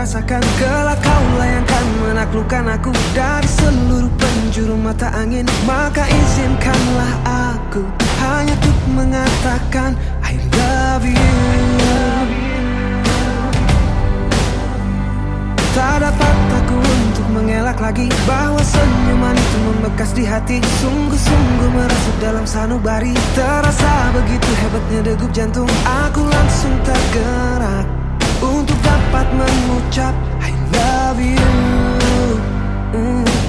rasakan. Kelak kau layangkan menaklukkan aku dari seluruh penjuru mata angin. Maka izinkanlah aku hanya untuk mengatakan I love you. Tak dapat aku untuk mengelak lagi bahwa senyuman itu membekas di hati. Sungguh-sungguh merasuk dalam sanubari. Terasa begitu hebatnya degup jantung. Aku langsung tergerak untuk dapat mengucap I love you.